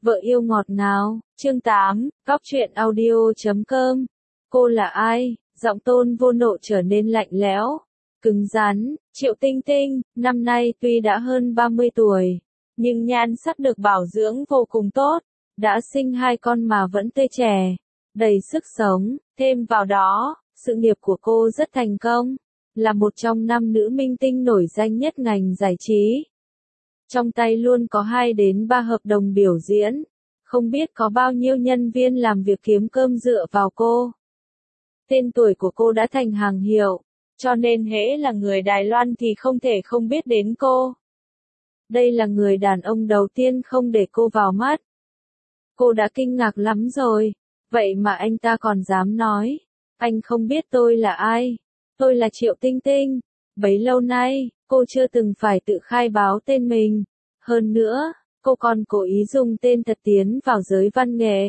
Vợ yêu ngọt ngào, chương 8, Góc truyện audio.com. Cô là ai? Giọng Tôn Vô Nộ trở nên lạnh lẽo, cứng rắn. Triệu Tinh Tinh, năm nay tuy đã hơn 30 tuổi, nhưng nhan sắc được bảo dưỡng vô cùng tốt, đã sinh 2 con mà vẫn tươi trẻ, đầy sức sống. Thêm vào đó, sự nghiệp của cô rất thành công, là một trong 5 nữ minh tinh nổi danh nhất ngành giải trí. Trong tay luôn có 2 đến 3 hợp đồng biểu diễn, không biết có bao nhiêu nhân viên làm việc kiếm cơm dựa vào cô. Tên tuổi của cô đã thành hàng hiệu, cho nên hễ là người Đài Loan thì không thể không biết đến cô. Đây là người đàn ông đầu tiên không để cô vào mắt. Cô đã kinh ngạc lắm rồi, vậy mà anh ta còn dám nói, anh không biết tôi là ai, tôi là Triệu Tinh Tinh. Bấy lâu nay, cô chưa từng phải tự khai báo tên mình. Hơn nữa, cô còn cố ý dùng tên thật tiến vào giới văn nghệ.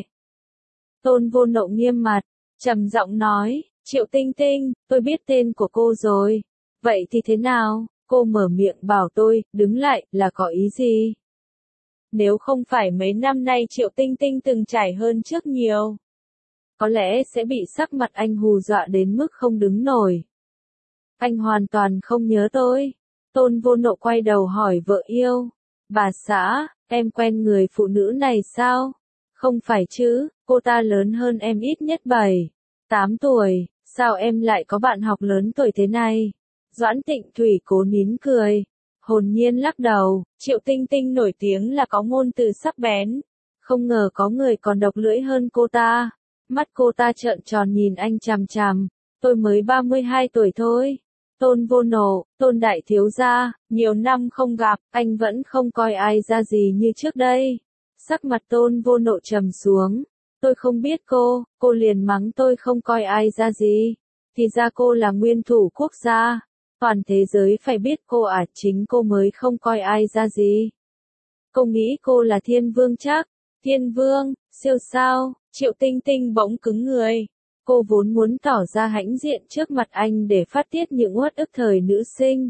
Tôn Vô Nộ nghiêm mặt, trầm giọng nói, Triệu Tinh Tinh, tôi biết tên của cô rồi. Vậy thì thế nào? Cô mở miệng bảo tôi, đứng lại, là có ý gì? Nếu không phải mấy năm nay Triệu Tinh Tinh từng trải hơn trước nhiều, có lẽ sẽ bị sắc mặt anh hù dọa đến mức không đứng nổi. Anh hoàn toàn không nhớ tôi. Tôn Vô Nộ quay đầu hỏi vợ yêu. Bà xã, em quen người phụ nữ này sao? Không phải chứ, cô ta lớn hơn em ít nhất 7, 8 tuổi, sao em lại có bạn học lớn tuổi thế này? Doãn Tịnh Thủy cố nín cười, hồn nhiên lắc đầu. Triệu Tinh Tinh nổi tiếng là có ngôn từ sắc bén, không ngờ có người còn độc lưỡi hơn cô ta. Mắt cô ta trợn tròn nhìn anh chằm chằm, tôi mới 32 tuổi thôi. Tôn Vô Nộ, Tôn đại thiếu gia, nhiều năm không gặp, anh vẫn không coi ai ra gì như trước đây. Sắc mặt Tôn Vô Nộ trầm xuống, tôi không biết cô liền mắng tôi không coi ai ra gì. Thì ra cô là nguyên thủ quốc gia, toàn thế giới phải biết cô à, chính cô mới không coi ai ra gì. Cô nghĩ cô là thiên vương chắc? Thiên vương, siêu sao? Triệu Tinh Tinh bỗng cứng người. Cô vốn muốn tỏ ra hãnh diện trước mặt anh để phát tiết những uất ức thời nữ sinh.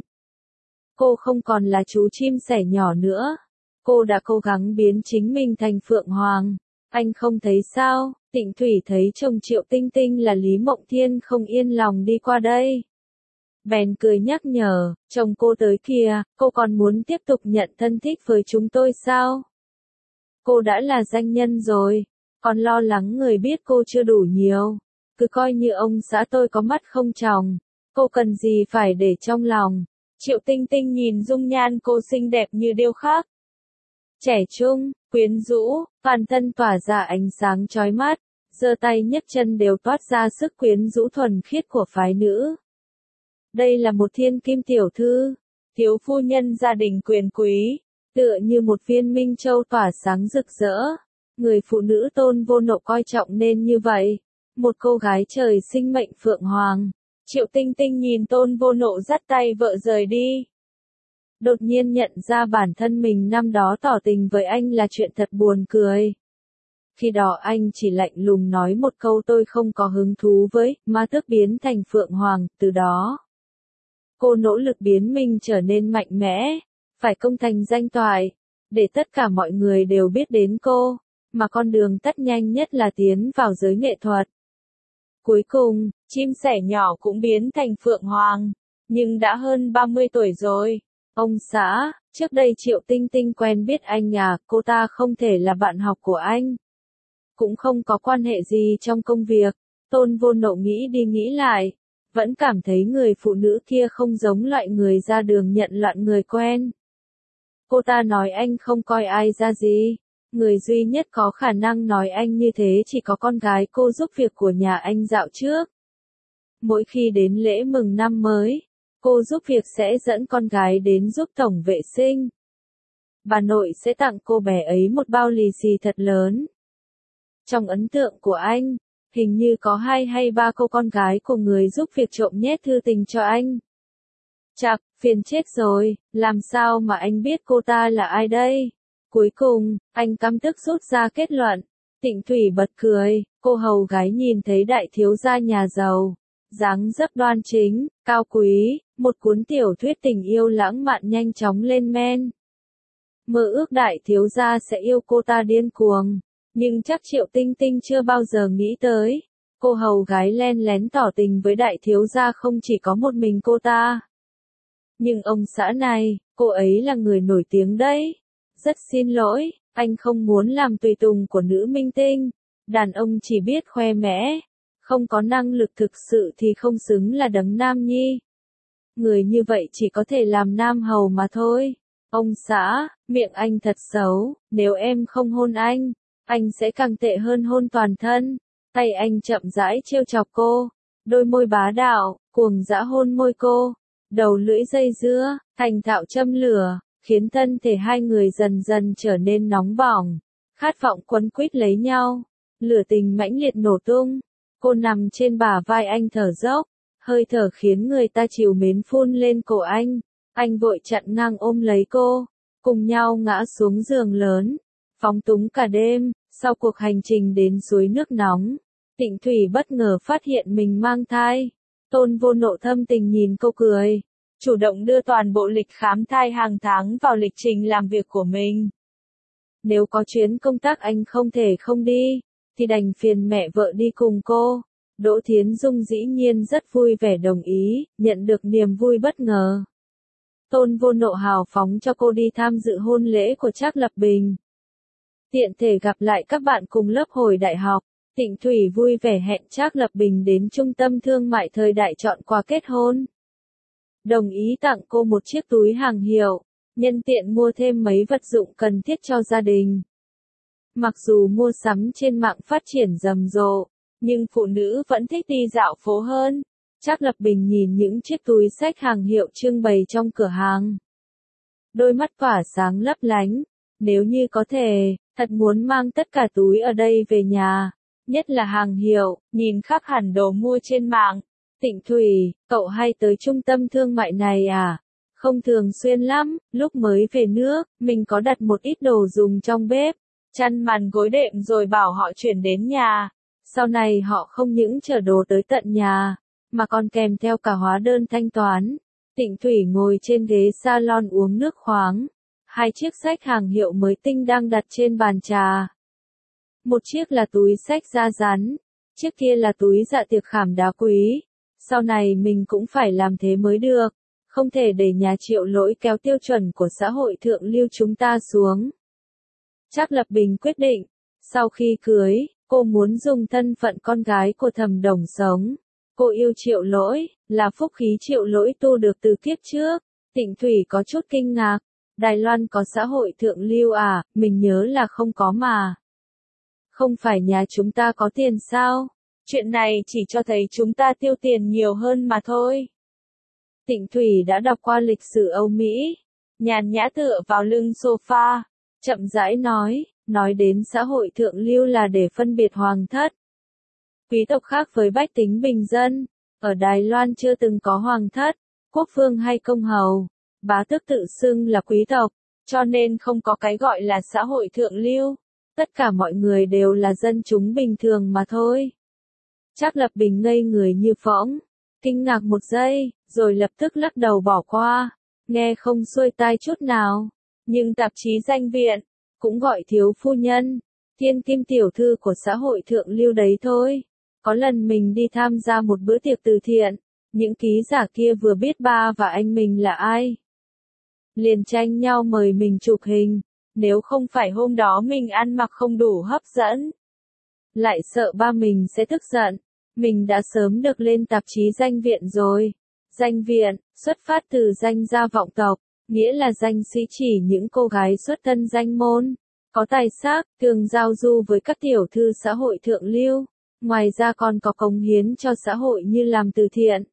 Cô không còn là chú chim sẻ nhỏ nữa. Cô đã cố gắng biến chính mình thành Phượng Hoàng. Anh không thấy sao? Tịnh Thủy thấy chồng Triệu Tinh Tinh là Lý Mộng Thiên không yên lòng đi qua đây. Bèn cười nhắc nhở, chồng cô tới kìa, cô còn muốn tiếp tục nhận thân thích với chúng tôi sao? Cô đã là danh nhân rồi, còn lo lắng người biết cô chưa đủ nhiều. Cứ coi như ông xã tôi có mắt không tròng, cô cần gì phải để trong lòng. Triệu Tinh Tinh nhìn dung nhan cô xinh đẹp như điêu khắc. Trẻ trung, quyến rũ, toàn thân tỏa ra ánh sáng chói mắt, giơ tay nhấc chân đều toát ra sức quyến rũ thuần khiết của phái nữ. Đây là một thiên kim tiểu thư, thiếu phu nhân gia đình quyền quý, tựa như một viên minh châu tỏa sáng rực rỡ. Người phụ nữ Tôn Vô Nộ coi trọng nên như vậy. Một cô gái trời sinh mệnh Phượng Hoàng. Triệu Tinh Tinh nhìn Tôn Vô Nộ dắt tay vợ rời đi. Đột nhiên nhận ra bản thân mình năm đó tỏ tình với anh là chuyện thật buồn cười. Khi đó anh chỉ lạnh lùng nói một câu tôi không có hứng thú với, mà tước biến thành Phượng Hoàng, từ đó. Cô nỗ lực biến mình trở nên mạnh mẽ, phải công thành danh toại, để tất cả mọi người đều biết đến cô, mà con đường tắt nhanh nhất là tiến vào giới nghệ thuật. Cuối cùng, chim sẻ nhỏ cũng biến thành Phượng Hoàng, nhưng đã hơn 30 tuổi rồi. Ông xã, trước đây Triệu Tinh Tinh quen biết anh à, cô ta không thể là bạn học của anh. Cũng không có quan hệ gì trong công việc. Tôn Vô Nộ nghĩ đi nghĩ lại, vẫn cảm thấy người phụ nữ kia không giống loại người ra đường nhận loạn người quen. Cô ta nói anh không coi ai ra gì. Người duy nhất có khả năng nói anh như thế chỉ có con gái cô giúp việc của nhà anh dạo trước. Mỗi khi đến lễ mừng năm mới, cô giúp việc sẽ dẫn con gái đến giúp tổng vệ sinh. Bà nội sẽ tặng cô bé ấy một bao lì xì thật lớn. Trong ấn tượng của anh, hình như có 2 hay 3 cô con gái của người giúp việc trộm nhét thư tình cho anh. Chạc, phiền chết rồi, làm sao mà anh biết cô ta là ai đây? Cuối cùng, anh căm tức rút ra kết luận. Tịnh Thủy bật cười, cô hầu gái nhìn thấy đại thiếu gia nhà giàu, dáng dấp đoan chính, cao quý, một cuốn tiểu thuyết tình yêu lãng mạn nhanh chóng lên men. mơ ước đại thiếu gia sẽ yêu cô ta điên cuồng. Nhưng chắc Triệu Tinh Tinh chưa bao giờ nghĩ tới. Cô hầu gái len lén tỏ tình với đại thiếu gia không chỉ có một mình cô ta. Nhưng ông xã này, cô ấy là người nổi tiếng đấy. Rất xin lỗi, anh không muốn làm tùy tùng của nữ minh tinh. Đàn ông chỉ biết khoe mẽ, không có năng lực thực sự thì không xứng là đấng nam nhi. Người như vậy chỉ có thể làm nam hầu mà thôi. Ông xã, miệng anh thật xấu, nếu em không hôn anh sẽ càng tệ hơn hôn toàn thân. Tay anh chậm rãi trêu chọc cô, đôi môi bá đạo, cuồng dã hôn môi cô, đầu lưỡi dây dưa, thành thạo châm lửa, khiến thân thể hai người dần dần trở nên nóng bỏng, khát vọng quấn quýt lấy nhau, lửa tình mãnh liệt nổ tung. Cô nằm trên bả vai anh thở dốc, hơi thở khiến người ta trìu mến phun lên cổ anh vội chặn ngang ôm lấy cô, cùng nhau ngã xuống giường lớn, phóng túng cả đêm. Sau cuộc hành trình đến suối nước nóng, Tịnh Thủy bất ngờ phát hiện mình mang thai. Tôn Vô Nộ thâm tình nhìn cô cười, chủ động đưa toàn bộ lịch khám thai hàng tháng vào lịch trình làm việc của mình. Nếu có chuyến công tác anh không thể không đi, thì đành phiền mẹ vợ đi cùng cô. Đỗ Thiến Dung dĩ nhiên rất vui vẻ đồng ý, nhận được niềm vui bất ngờ. Tôn Vô Nộ hào phóng cho cô đi tham dự hôn lễ của Trác Lập Bình. Tiện thể gặp lại các bạn cùng lớp hồi đại học, Tịnh Thủy vui vẻ hẹn Trác Lập Bình đến trung tâm thương mại thời đại chọn quà kết hôn. Đồng ý tặng cô một chiếc túi hàng hiệu, nhân tiện mua thêm mấy vật dụng cần thiết cho gia đình. Mặc dù mua sắm trên mạng phát triển rầm rộ, nhưng phụ nữ vẫn thích đi dạo phố hơn. Trác Lập Bình nhìn những chiếc túi xách hàng hiệu trưng bày trong cửa hàng. Đôi mắt tỏa sáng lấp lánh, nếu như có thể, thật muốn mang tất cả túi ở đây về nhà, nhất là hàng hiệu, nhìn khác hẳn đồ mua trên mạng. Tịnh Thủy, cậu hay tới trung tâm thương mại này à? Không thường xuyên lắm, lúc mới về nước, mình có đặt một ít đồ dùng trong bếp, chăn màn gối đệm rồi bảo họ chuyển đến nhà. Sau này họ không những chở đồ tới tận nhà, mà còn kèm theo cả hóa đơn thanh toán. Tịnh Thủy ngồi trên ghế salon uống nước khoáng. Hai chiếc xách hàng hiệu mới tinh đang đặt trên bàn trà. Một chiếc là túi xách da rắn, chiếc kia là túi dạ tiệc khảm đá quý. Sau này mình cũng phải làm thế mới được, không thể để nhà Triệu Lỗi kéo tiêu chuẩn của xã hội thượng lưu chúng ta xuống. Trác Lập Bình quyết định, sau khi cưới, cô muốn dùng thân phận con gái của Thẩm Đồng sống. Cô yêu Triệu Lỗi, là phúc khí Triệu Lỗi tu được từ kiếp trước. Tịnh Thủy có chút kinh ngạc. Đài Loan có xã hội thượng lưu à, mình nhớ là không có mà. Không phải nhà chúng ta có tiền sao? Chuyện này chỉ cho thấy chúng ta tiêu tiền nhiều hơn mà thôi. Tịnh Thủy đã đọc qua lịch sử Âu Mỹ, nhàn nhã tựa vào lưng sofa, chậm rãi nói đến xã hội thượng lưu là để phân biệt hoàng thất. Quý tộc khác với bách tính bình dân, ở Đài Loan chưa từng có hoàng thất, quốc vương hay công hầu. Bá tước tự xưng là quý tộc, cho nên không có cái gọi là xã hội thượng lưu. Tất cả mọi người đều là dân chúng bình thường mà thôi. Trác Lập Bình ngây người như phỗng, kinh ngạc một giây, rồi lập tức lắc đầu bỏ qua, nghe không xuôi tai chút nào. Nhưng tạp chí Danh Viện, cũng gọi thiếu phu nhân, thiên kim tiểu thư của xã hội thượng lưu đấy thôi. Có lần mình đi tham gia một bữa tiệc từ thiện, những ký giả kia vừa biết ba và anh mình là ai, liền tranh nhau mời mình chụp hình, nếu không phải hôm đó mình ăn mặc không đủ hấp dẫn, lại sợ ba mình sẽ tức giận, mình đã sớm được lên tạp chí Danh Viện rồi. Danh Viện, xuất phát từ danh gia vọng tộc, nghĩa là danh sĩ chỉ những cô gái xuất thân danh môn, có tài sắc, thường giao du với các tiểu thư xã hội thượng lưu, ngoài ra còn có cống hiến cho xã hội như làm từ thiện.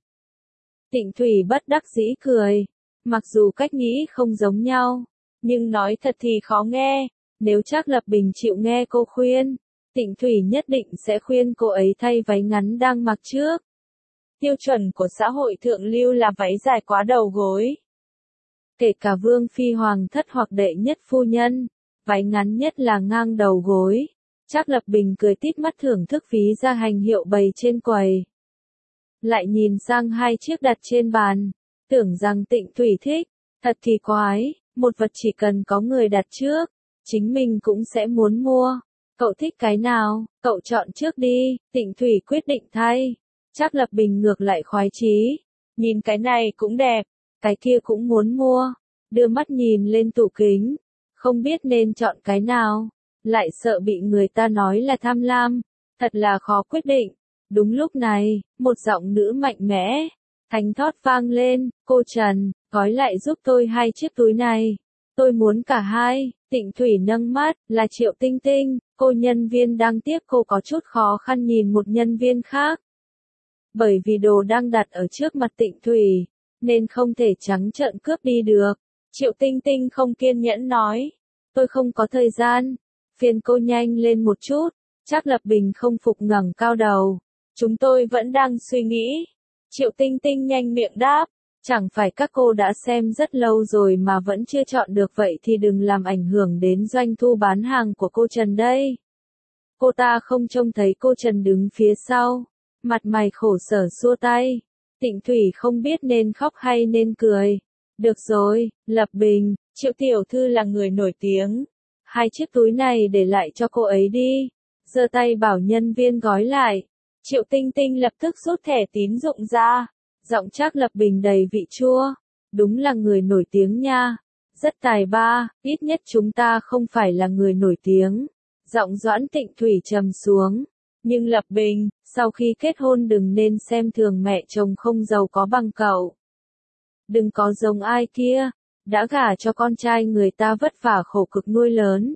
Tịnh Thủy bất đắc dĩ cười. Mặc dù cách nghĩ không giống nhau, nhưng nói thật thì khó nghe. Nếu Trác Lập Bình chịu nghe cô khuyên, Tịnh Thủy nhất định sẽ khuyên cô ấy thay váy ngắn đang mặc trước. Tiêu chuẩn của xã hội thượng lưu là váy dài quá đầu gối. Kể cả vương phi hoàng thất hoặc đệ nhất phu nhân, váy ngắn nhất là ngang đầu gối. Trác Lập Bình cười tít mắt thưởng thức ví da hành hiệu bày trên quầy. Lại nhìn sang hai chiếc đặt trên bàn. Tưởng rằng Tịnh Thủy thích, thật kỳ quái, một vật chỉ cần có người đặt trước, chính mình cũng sẽ muốn mua. Cậu thích cái nào, cậu chọn trước đi, Tịnh Thủy quyết định thay. Trác Lập Bình ngược lại khoái chí. Nhìn cái này cũng đẹp, cái kia cũng muốn mua. Đưa mắt nhìn lên tủ kính, không biết nên chọn cái nào, lại sợ bị người ta nói là tham lam, thật là khó quyết định. Đúng lúc này, một giọng nữ mạnh mẽ, thánh thót vang lên, cô Trần, gói lại giúp tôi 2 chiếc túi này. Tôi muốn cả hai. Tịnh Thủy nâng mắt, là Triệu Tinh Tinh, cô nhân viên đang tiếp cô có chút khó khăn nhìn một nhân viên khác. Bởi vì đồ đang đặt ở trước mặt Tịnh Thủy, nên không thể trắng trợn cướp đi được. Triệu Tinh Tinh không kiên nhẫn nói, tôi không có thời gian, phiền cô nhanh lên một chút. Trác Lập Bình không phục ngẩng cao đầu, chúng tôi vẫn đang suy nghĩ. Triệu Tinh Tinh nhanh miệng đáp, chẳng phải các cô đã xem rất lâu rồi mà vẫn chưa chọn được, vậy thì đừng làm ảnh hưởng đến doanh thu bán hàng của cô Trần đây. Cô ta không trông thấy cô Trần đứng phía sau, mặt mày khổ sở xua tay. Tịnh Thủy không biết nên khóc hay nên cười. Được rồi, Lập Bình, Triệu tiểu thư là người nổi tiếng. 2 chiếc túi này để lại cho cô ấy đi. Giơ tay bảo nhân viên gói lại. Triệu Tinh Tinh lập tức rút thẻ tín dụng ra. Giọng Trác Lập Bình đầy vị chua. Đúng là người nổi tiếng nha. Rất tài ba, ít nhất chúng ta không phải là người nổi tiếng. Giọng Doãn Tịnh Thủy trầm xuống. Nhưng Lập Bình, sau khi kết hôn đừng nên xem thường mẹ chồng không giàu có bằng cậu. Đừng có giống ai kia, đã gả cho con trai người ta vất vả khổ cực nuôi lớn.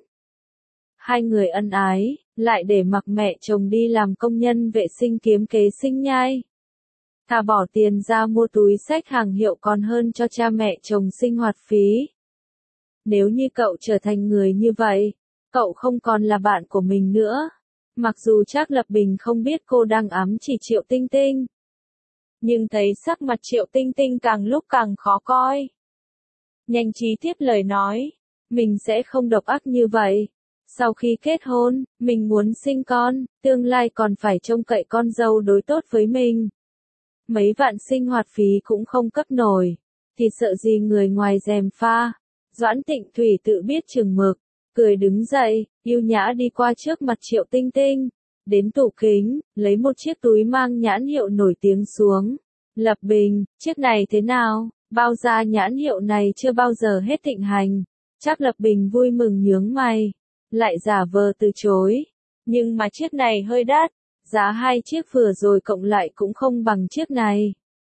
2 người ân ái, lại để mặc mẹ chồng đi làm công nhân vệ sinh kiếm kế sinh nhai. Thà bỏ tiền ra mua túi xách hàng hiệu còn hơn cho cha mẹ chồng sinh hoạt phí. Nếu như cậu trở thành người như vậy, cậu không còn là bạn của mình nữa. Mặc dù Trác Lập Bình không biết cô đang ám chỉ Triệu Tinh Tinh, nhưng thấy sắc mặt Triệu Tinh Tinh càng lúc càng khó coi. Nhanh trí tiếp lời nói, mình sẽ không độc ác như vậy. Sau khi kết hôn, mình muốn sinh con, tương lai còn phải trông cậy con dâu đối tốt với mình. Mấy vạn sinh hoạt phí cũng không cấp nổi, thì sợ gì người ngoài gièm pha. Doãn Tịnh Thủy tự biết chừng mực, cười đứng dậy, yêu nhã đi qua trước mặt Triệu Tinh Tinh, đến tủ kính, lấy một chiếc túi mang nhãn hiệu nổi tiếng xuống. Lập Bình, chiếc này thế nào? Bao ra nhãn hiệu này chưa bao giờ hết thịnh hành. Trác Lập Bình vui mừng nhướng mày, lại giả vờ từ chối. Nhưng mà chiếc này hơi đắt, giá 2 chiếc vừa rồi cộng lại cũng không bằng chiếc này.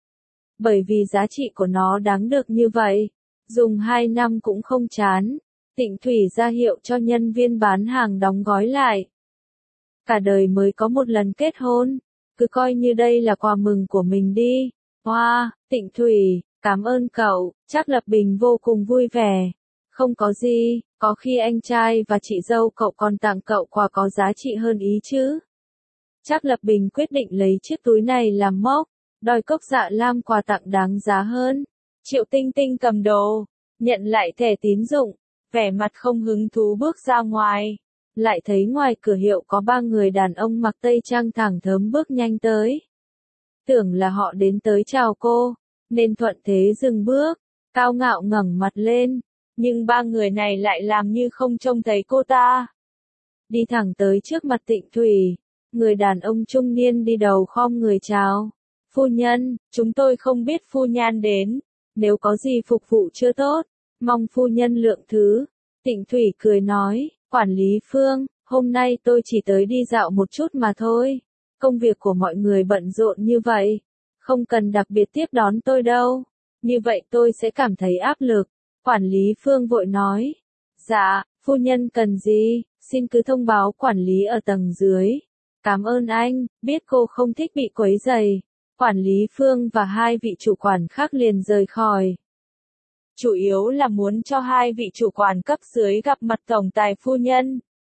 Bởi vì giá trị của nó đáng được như vậy, dùng 2 năm cũng không chán. Tịnh Thủy ra hiệu cho nhân viên bán hàng đóng gói lại. Cả đời mới có một lần kết hôn, cứ coi như đây là quà mừng của mình đi. Wow, Tịnh Thủy, cảm ơn cậu. Trác Lập Bình vô cùng vui vẻ. Không có gì, có khi anh trai và chị dâu cậu còn tặng cậu quà có giá trị hơn ý chứ. Trác Lập Bình quyết định lấy chiếc túi này làm mốc, đòi Cốc Dạ Lam quà tặng đáng giá hơn. Triệu Tinh Tinh cầm đồ, nhận lại thẻ tín dụng, vẻ mặt không hứng thú bước ra ngoài. Lại thấy ngoài cửa hiệu có 3 người đàn ông mặc tây trang thẳng thớm bước nhanh tới. Tưởng là họ đến tới chào cô, nên thuận thế dừng bước, cao ngạo ngẩng mặt lên. Nhưng 3 người này lại làm như không trông thấy cô ta. Đi thẳng tới trước mặt Tịnh Thủy, người đàn ông trung niên đi đầu khom người chào. Phu nhân, chúng tôi không biết phu nhân đến, nếu có gì phục vụ chưa tốt, mong phu nhân lượng thứ. Tịnh Thủy cười nói, quản lý Phương, hôm nay tôi chỉ tới đi dạo một chút mà thôi. Công việc của mọi người bận rộn như vậy, không cần đặc biệt tiếp đón tôi đâu. Như vậy tôi sẽ cảm thấy áp lực. Quản lý Phương vội nói, dạ, phu nhân cần gì, xin cứ thông báo quản lý ở tầng dưới. Cảm ơn anh, biết cô không thích bị quấy rầy. Quản lý Phương và 2 vị chủ quản khác liền rời khỏi. Chủ yếu là muốn cho 2 vị chủ quản cấp dưới gặp mặt tổng tài phu nhân.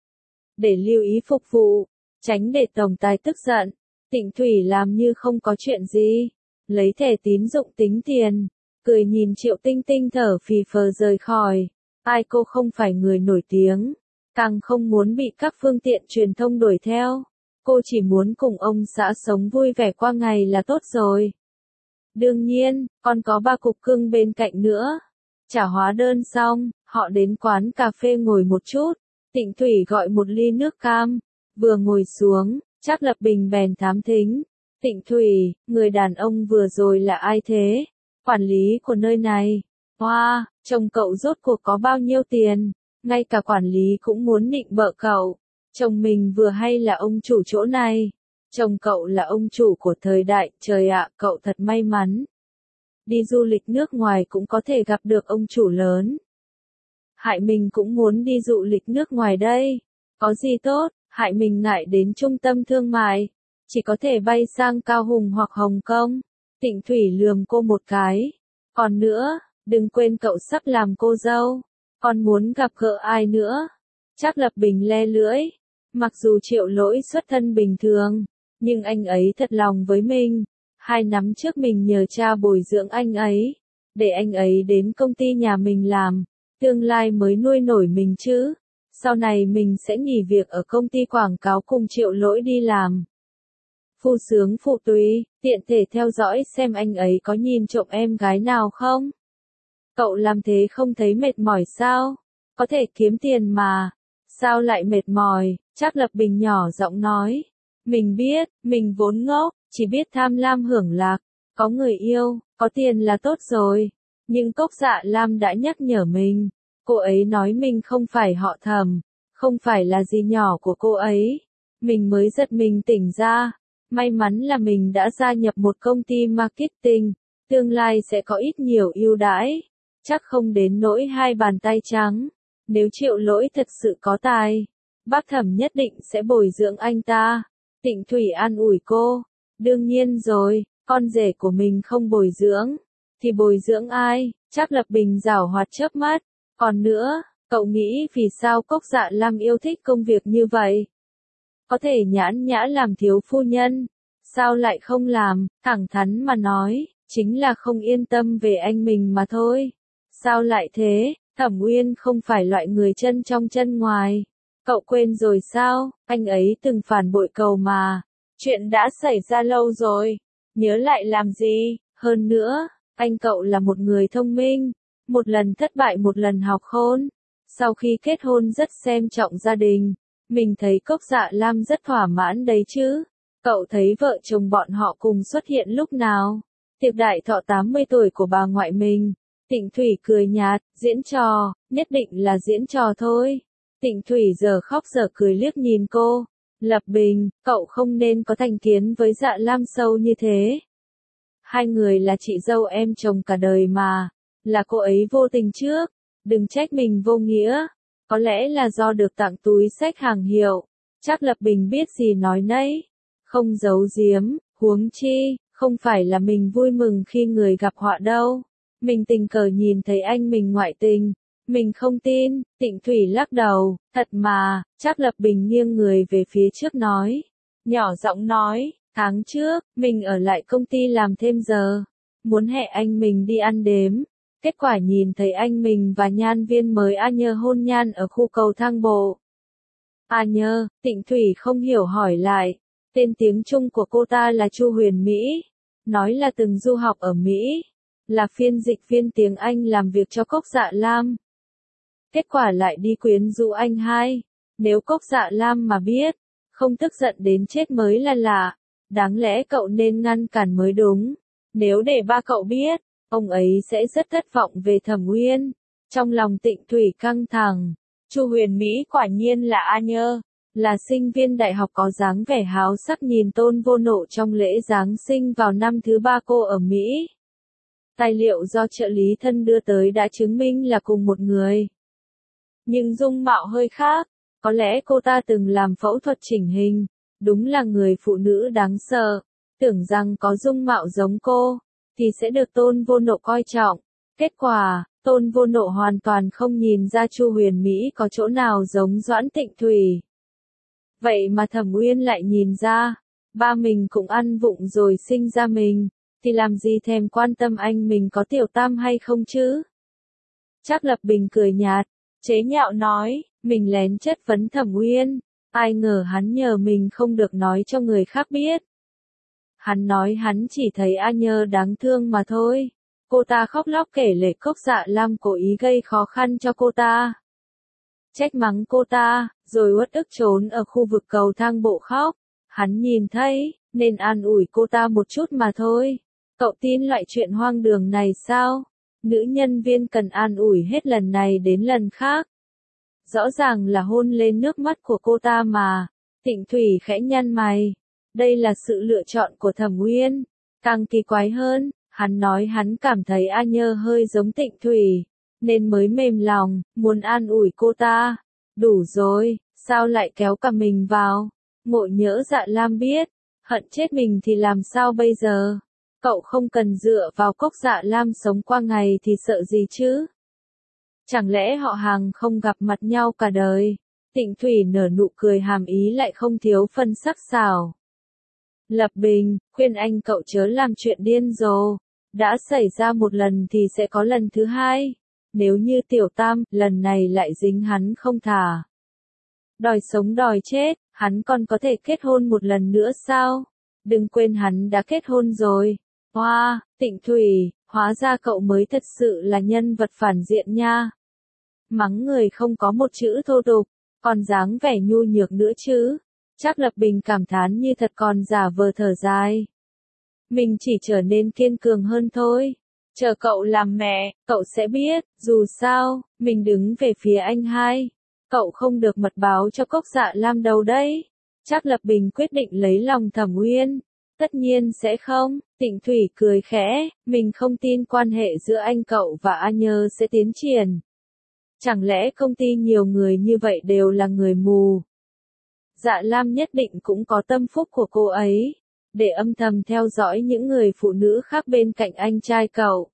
Để lưu ý phục vụ, tránh để tổng tài tức giận. Tịnh Thủy làm như không có chuyện gì, lấy thẻ tín dụng tính tiền, cười nhìn Triệu Tinh Tinh thở phì phờ rời khỏi. Ai cô không phải người nổi tiếng, càng không muốn bị các phương tiện truyền thông đuổi theo. Cô chỉ muốn cùng ông xã sống vui vẻ qua ngày là tốt rồi. Đương nhiên, còn có 3 cục cưng bên cạnh nữa. Trả hóa đơn xong, họ đến quán cà phê ngồi một chút. Tịnh Thủy gọi một ly nước cam. Vừa ngồi xuống, Trác Lập Bình bèn thám thính. Tịnh Thủy, người đàn ông vừa rồi là ai thế? Quản lý của nơi này. Hoa, chồng cậu rốt cuộc có bao nhiêu tiền? Ngay cả quản lý cũng muốn nịnh bợ cậu. Chồng mình vừa hay là ông chủ chỗ này. Chồng cậu là ông chủ của thời đại, trời ạ, cậu thật may mắn. Đi du lịch nước ngoài cũng có thể gặp được ông chủ lớn. Hại mình cũng muốn đi du lịch nước ngoài đây. Có gì tốt, hại mình ngại đến trung tâm thương mại. Chỉ có thể bay sang Cao Hùng hoặc Hồng Kông. Tịnh Thủy lườm cô một cái. Còn nữa, đừng quên cậu sắp làm cô dâu. Còn muốn gặp gỡ ai nữa? Trác Lập Bình le lưỡi. Mặc dù Triệu Lỗi xuất thân bình thường, nhưng anh ấy thật lòng với mình. 2 năm trước mình nhờ cha bồi dưỡng anh ấy, để anh ấy đến công ty nhà mình làm, tương lai mới nuôi nổi mình chứ. Sau này mình sẽ nghỉ việc ở công ty quảng cáo cùng Triệu Lỗi đi làm. Phu sướng phụ tùy, tiện thể theo dõi xem anh ấy có nhìn trộm em gái nào không. Cậu làm thế không thấy mệt mỏi sao? Có thể kiếm tiền mà. Sao lại mệt mỏi? Trác Lập Bình nhỏ giọng nói. Mình biết, mình vốn ngốc, chỉ biết tham lam hưởng lạc. Có người yêu, có tiền là tốt rồi. Nhưng Cốc Dạ Lam đã nhắc nhở mình. Cô ấy nói mình không phải họ Thẩm, không phải là gì nhỏ của cô ấy. Mình mới giật mình tỉnh ra. May mắn là mình đã gia nhập một công ty marketing. Tương lai sẽ có ít nhiều ưu đãi. Chắc không đến nỗi 2 bàn tay trắng. Nếu Triệu Lỗi thật sự có tài, bác Thẩm nhất định sẽ bồi dưỡng anh ta. Tịnh Thủy an ủi cô. Đương nhiên rồi, con rể của mình không bồi dưỡng, thì bồi dưỡng ai? Trác Lập Bình giảo hoạt chớp mắt. Còn nữa, cậu nghĩ vì sao Cốc Dạ Lam yêu thích công việc như vậy? Có thể nhãn nhã làm thiếu phu nhân, sao lại không làm? Thẳng thắn mà nói, chính là không yên tâm về anh mình mà thôi. Sao lại thế? Thẩm Uyên không phải loại người chân trong chân ngoài. Cậu quên rồi sao? Anh ấy từng phản bội cậu mà. Chuyện đã xảy ra lâu rồi. Nhớ lại làm gì? Hơn nữa, anh cậu là một người thông minh. Một lần thất bại một lần học khôn. Sau khi kết hôn rất xem trọng gia đình. Mình thấy Cốc Dạ Lam rất thỏa mãn đấy chứ. Cậu thấy vợ chồng bọn họ cùng xuất hiện lúc nào? Tiệc đại thọ 80 tuổi của bà ngoại mình. Tịnh Thủy cười nhạt, diễn trò, nhất định là diễn trò thôi. Tịnh Thủy giờ khóc giờ cười liếc nhìn cô. Lập Bình, cậu không nên có thành kiến với Dạ Lam sâu như thế. 2 người là chị dâu em chồng cả đời mà. Là cô ấy vô tình trước. Đừng trách mình vô nghĩa. Có lẽ là do được tặng túi xách hàng hiệu. Trác Lập Bình biết gì nói nấy. Không giấu giếm, huống chi, không phải là mình vui mừng khi người gặp họa đâu. Mình tình cờ nhìn thấy anh mình ngoại tình. Mình không tin. Tịnh Thủy lắc đầu. Thật mà. Trác Lập Bình nghiêng người về phía trước nói. Nhỏ giọng nói. Tháng trước, mình ở lại công ty làm thêm giờ. Muốn hẹn anh mình đi ăn đếm. Kết quả nhìn thấy anh mình và nhan viên mới A Nhơ hôn nhan ở khu cầu thang bộ. A Nhơ, Tịnh Thủy không hiểu hỏi lại. Tên tiếng Trung của cô ta là Chu Huyền Mỹ. Nói là từng du học ở Mỹ. Là phiên dịch viên tiếng Anh làm việc cho Cốc Dạ Lam. Kết quả lại đi quyến rũ anh hai. Nếu Cốc Dạ Lam mà biết, không tức giận đến chết mới là lạ. Đáng lẽ cậu nên ngăn cản mới đúng. Nếu để ba cậu biết, ông ấy sẽ rất thất vọng về Thẩm Uyên. Trong lòng Tịnh Thủy căng thẳng. Chu Huyền Mỹ quả nhiên là A Nhơ. Là sinh viên đại học có dáng vẻ háo sắc nhìn Tôn Vô Nộ trong lễ Giáng sinh vào năm thứ 3 cô ở Mỹ. Tài liệu do trợ lý thân đưa tới đã chứng minh là cùng một người. Nhưng dung mạo hơi khác. Có lẽ cô ta từng làm phẫu thuật chỉnh hình. Đúng là người phụ nữ đáng sợ. Tưởng rằng có dung mạo giống cô, thì sẽ được Tôn Vô Nộ coi trọng. Kết quả, Tôn Vô Nộ hoàn toàn không nhìn ra Chu Huyền Mỹ có chỗ nào giống Doãn Tịnh Thủy. Vậy mà Thẩm Uyên lại nhìn ra. Ba mình cũng ăn vụng rồi sinh ra mình, thì làm gì thèm quan tâm anh mình có tiểu tam hay không chứ? Trác Lập Bình cười nhạt, chế nhạo nói, mình lén chất vấn Thẩm Uyên. Ai ngờ hắn nhờ mình không được nói cho người khác biết. Hắn nói hắn chỉ thấy A Nhơ đáng thương mà thôi. Cô ta khóc lóc kể lể Cốc Dạ Lam cố ý gây khó khăn cho cô ta. Trách mắng cô ta, rồi uất ức trốn ở khu vực cầu thang bộ khóc. Hắn nhìn thấy, nên an ủi cô ta một chút mà thôi. Cậu tin loại chuyện hoang đường này sao? Nữ nhân viên cần an ủi hết lần này đến lần khác. Rõ ràng là hôn lên nước mắt của cô ta mà. Tịnh Thủy khẽ nhăn mày. Đây là sự lựa chọn của Thẩm Uyên. Càng kỳ quái hơn, hắn nói hắn cảm thấy A Nhơ hơi giống Tịnh Thủy, nên mới mềm lòng, muốn an ủi cô ta. Đủ rồi, sao lại kéo cả mình vào? Ngộ nhỡ Dạ Lam biết, hận chết mình thì làm sao bây giờ? Cậu không cần dựa vào Cốc Dạ Lam sống qua ngày thì sợ gì chứ? Chẳng lẽ họ hàng không gặp mặt nhau cả đời? Tịnh Thủy nở nụ cười hàm ý lại không thiếu phân sắc sảo. Lập Bình, khuyên anh cậu chớ làm chuyện điên rồ. Đã xảy ra một lần thì sẽ có lần thứ hai. Nếu như Tiểu Tam, lần này lại dính hắn không thả. Đòi sống đòi chết, hắn còn có thể kết hôn một lần nữa sao? Đừng quên hắn đã kết hôn rồi. Hoa, Tịnh Thủy, hóa ra cậu mới thật sự là nhân vật phản diện nha. Mắng người không có một chữ thô tục, còn dáng vẻ nhu nhược nữa chứ. Chắc Lập Bình cảm thán như thật còn giả vờ thở dài. Mình chỉ trở nên kiên cường hơn thôi. Chờ cậu làm mẹ, cậu sẽ biết, dù sao, mình đứng về phía anh hai. Cậu không được mật báo cho Cốc Dạ Lam đâu đấy. Chắc Lập Bình quyết định lấy lòng Thẩm Uyên. Tất nhiên sẽ không, Tịnh Thủy cười khẽ, mình không tin quan hệ giữa anh cậu và A Nhơ sẽ tiến triển. Chẳng lẽ công ty nhiều người như vậy đều là người mù? Dạ Lam nhất định cũng có tâm phúc của cô ấy, để âm thầm theo dõi những người phụ nữ khác bên cạnh anh trai cậu.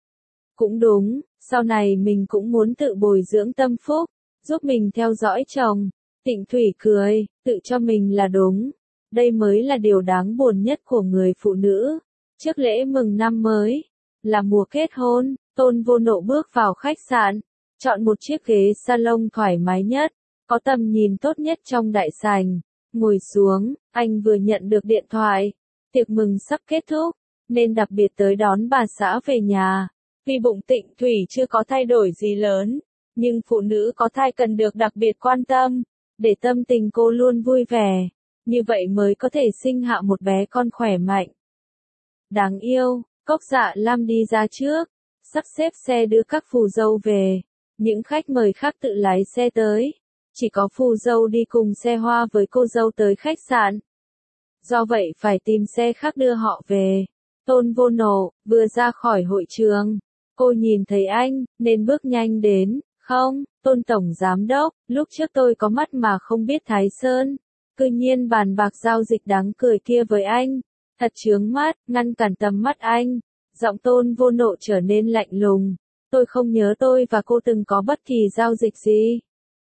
Cũng đúng, sau này mình cũng muốn tự bồi dưỡng tâm phúc, giúp mình theo dõi chồng. Tịnh Thủy cười, tự cho mình là đúng. Đây mới là điều đáng buồn nhất của người phụ nữ. Trước lễ mừng năm mới, là mùa kết hôn, Tôn Vô Nộ bước vào khách sạn, chọn một chiếc ghế salon thoải mái nhất, có tầm nhìn tốt nhất trong đại sảnh. Ngồi xuống, anh vừa nhận được điện thoại. Tiệc mừng sắp kết thúc, nên đặc biệt tới đón bà xã về nhà. Vì bụng Tịnh Thủy chưa có thay đổi gì lớn, nhưng phụ nữ có thai cần được đặc biệt quan tâm, để tâm tình cô luôn vui vẻ. Như vậy mới có thể sinh hạ một bé con khỏe mạnh. Đáng yêu, Cốc Dạ Lam đi ra trước, sắp xếp xe đưa các phù dâu về. Những khách mời khác tự lái xe tới. Chỉ có phù dâu đi cùng xe hoa với cô dâu tới khách sạn. Do vậy phải tìm xe khác đưa họ về. Tôn Vô Nộ, vừa ra khỏi hội trường. Cô nhìn thấy anh, nên bước nhanh đến. Không, Tôn Tổng Giám Đốc, lúc trước tôi có mắt mà không biết Thái Sơn. Cư nhiên bàn bạc giao dịch đáng cười kia với anh. Thật chướng mắt, ngăn cản tầm mắt anh. Giọng Tôn Vô Nộ trở nên lạnh lùng. Tôi không nhớ tôi và cô từng có bất kỳ giao dịch gì.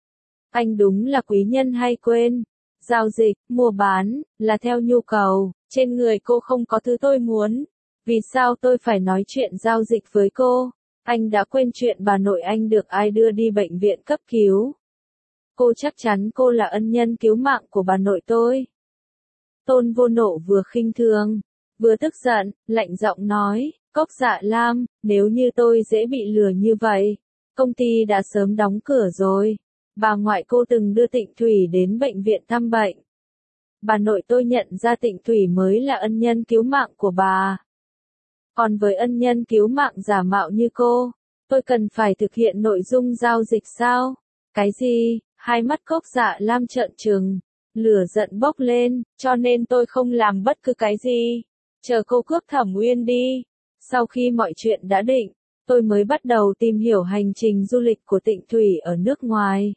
Anh đúng là quý nhân hay quên. Giao dịch, mua bán, là theo nhu cầu. Trên người cô không có thứ tôi muốn. Vì sao tôi phải nói chuyện giao dịch với cô? Anh đã quên chuyện bà nội anh được ai đưa đi bệnh viện cấp cứu. Cô chắc chắn cô là ân nhân cứu mạng của bà nội tôi. Tôn Vô Nộ vừa khinh thường, vừa tức giận, lạnh giọng nói, Cốc Dạ Lam, nếu như tôi dễ bị lừa như vậy, công ty đã sớm đóng cửa rồi. Bà ngoại cô từng đưa Tịnh Thủy đến bệnh viện thăm bệnh. Bà nội tôi nhận ra Tịnh Thủy mới là ân nhân cứu mạng của bà. Còn với ân nhân cứu mạng giả mạo như cô, tôi cần phải thực hiện nội dung giao dịch sao? Cái gì? Hai mắt Cốc Dạ Lam trợn trừng, lửa giận bốc lên, cho nên tôi không làm bất cứ cái gì. Chờ cô cướp Thẩm Uyên đi. Sau khi mọi chuyện đã định, tôi mới bắt đầu tìm hiểu hành trình du lịch của Tịnh Thủy ở nước ngoài.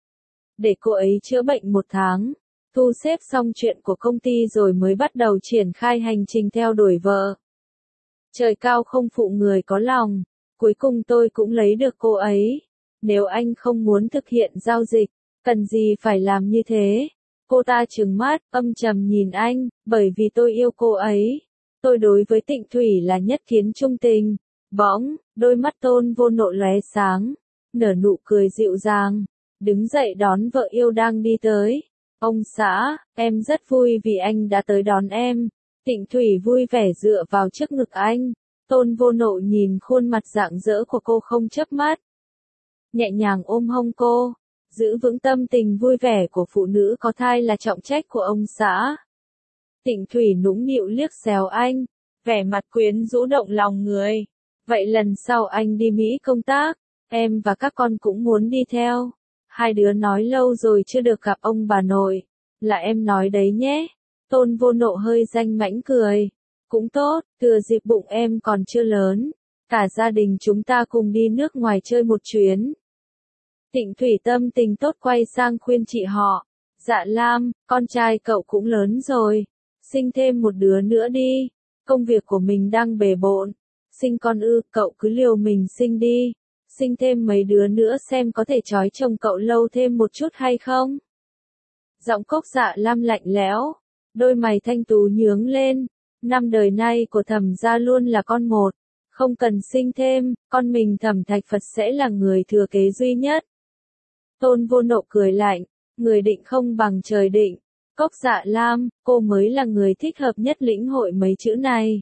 Để cô ấy chữa bệnh 1 tháng, thu xếp xong chuyện của công ty rồi mới bắt đầu triển khai hành trình theo đuổi vợ. Trời cao không phụ người có lòng, cuối cùng tôi cũng lấy được cô ấy. Nếu anh không muốn thực hiện giao dịch, cần gì phải làm như thế? Cô ta trừng mắt, âm trầm nhìn anh, bởi vì tôi yêu cô ấy. Tôi đối với Tịnh Thủy là nhất kiến trung tình. Bỗng, đôi mắt Tôn Vô Nộ lóe sáng, nở nụ cười dịu dàng, đứng dậy đón vợ yêu đang đi tới. Ông xã, em rất vui vì anh đã tới đón em. Tịnh Thủy vui vẻ dựa vào trước ngực anh, Tôn Vô Nộ nhìn khuôn mặt rạng rỡ của cô không chớp mắt. Nhẹ nhàng ôm hông cô, giữ vững tâm tình vui vẻ của phụ nữ có thai là trọng trách của ông xã. Tịnh Thủy nũng nịu liếc xéo anh, vẻ mặt quyến rũ động lòng người. Vậy lần sau anh đi Mỹ công tác, em và các con cũng muốn đi theo. Hai đứa nói lâu rồi chưa được gặp ông bà nội. Là em nói đấy nhé. Tôn Vô Nộ hơi danh mãnh cười. Cũng tốt, thừa dịp bụng em còn chưa lớn. Cả gia đình chúng ta cùng đi nước ngoài chơi một chuyến. Tịnh Thủy tâm tình tốt quay sang khuyên chị họ. Dạ Lam, con trai cậu cũng lớn rồi. Sinh thêm một đứa nữa đi. Công việc của mình đang bề bộn. Sinh con ư, cậu cứ liều mình sinh đi. Sinh thêm mấy đứa nữa xem có thể trói chồng cậu lâu thêm một chút hay không. Giọng Cốc Dạ Lam lạnh lẽo. Đôi mày thanh tú nhướng lên. Năm đời nay của Thẩm gia luôn là con một. Không cần sinh thêm, con mình Thẩm Thạch Phật sẽ là người thừa kế duy nhất. Tôn Vô Nộ cười lạnh. Người định không bằng trời định. Cốc Dạ Lam, cô mới là người thích hợp nhất lĩnh hội mấy chữ này.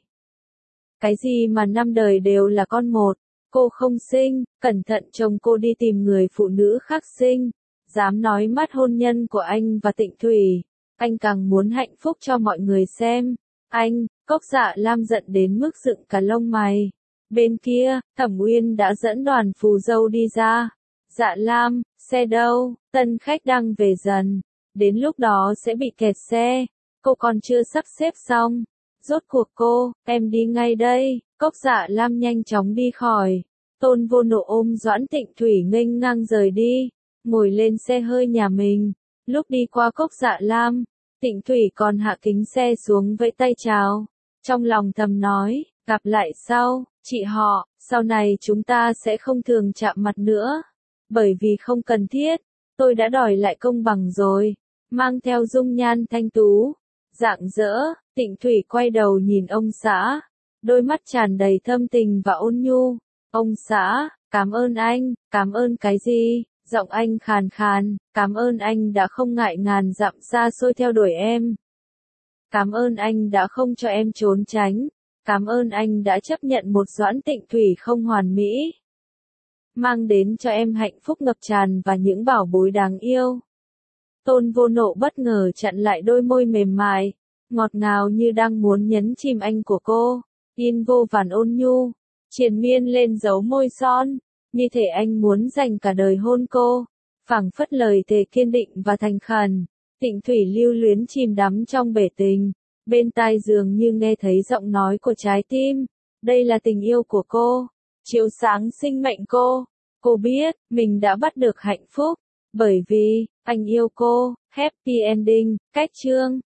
Cái gì mà năm đời đều là con một, cô không sinh, cẩn thận chồng cô đi tìm người phụ nữ khác sinh. Dám nói mắt hôn nhân của anh và Tịnh Thủy, anh càng muốn hạnh phúc cho mọi người xem. Anh, Cốc Dạ Lam giận đến mức dựng cả lông mày. Bên kia, Thẩm Uyên đã dẫn đoàn phù dâu đi ra. Dạ Lam, xe đâu, tân khách đang về dần. Đến lúc đó sẽ bị kẹt xe. Cô còn chưa sắp xếp xong. Rốt cuộc cô, em đi ngay đây. Cốc Dạ Lam nhanh chóng đi khỏi. Tôn Vô Nộ ôm Doãn Tịnh Thủy nghênh ngang rời đi. Ngồi lên xe hơi nhà mình. Lúc đi qua Cốc Dạ Lam, Tịnh Thủy còn hạ kính xe xuống vẫy tay chào. Trong lòng thầm nói, gặp lại sau, chị họ, sau này chúng ta sẽ không thường chạm mặt nữa. Bởi vì không cần thiết, tôi đã đòi lại công bằng rồi. Mang theo dung nhan thanh tú, rạng rỡ, Tịnh Thủy quay đầu nhìn ông xã. Đôi mắt tràn đầy thâm tình và ôn nhu. Ông xã, cảm ơn anh, cảm ơn cái gì? Giọng anh khàn khàn, cảm ơn anh đã không ngại ngàn dặm xa xôi theo đuổi em. Cảm ơn anh đã không cho em trốn tránh. Cảm ơn anh đã chấp nhận một Doãn Tịnh Thủy không hoàn mỹ. Mang đến cho em hạnh phúc ngập tràn và những bảo bối đáng yêu. Tôn Vô Nộ bất ngờ chặn lại đôi môi mềm mại, ngọt ngào như đang muốn nhấn chìm anh của cô. Yên vô vàn ôn nhu, triền miên lên dấu môi son, như thể anh muốn dành cả đời hôn cô. Phảng phất lời thề kiên định và thành khẩn. Tịnh Thủy lưu luyến chìm đắm trong bể tình, bên tai dường như nghe thấy giọng nói của trái tim. Đây là tình yêu của cô, chiếu sáng sinh mệnh cô. Cô biết, mình đã bắt được hạnh phúc, bởi vì, anh yêu cô. Happy ending, cách chương.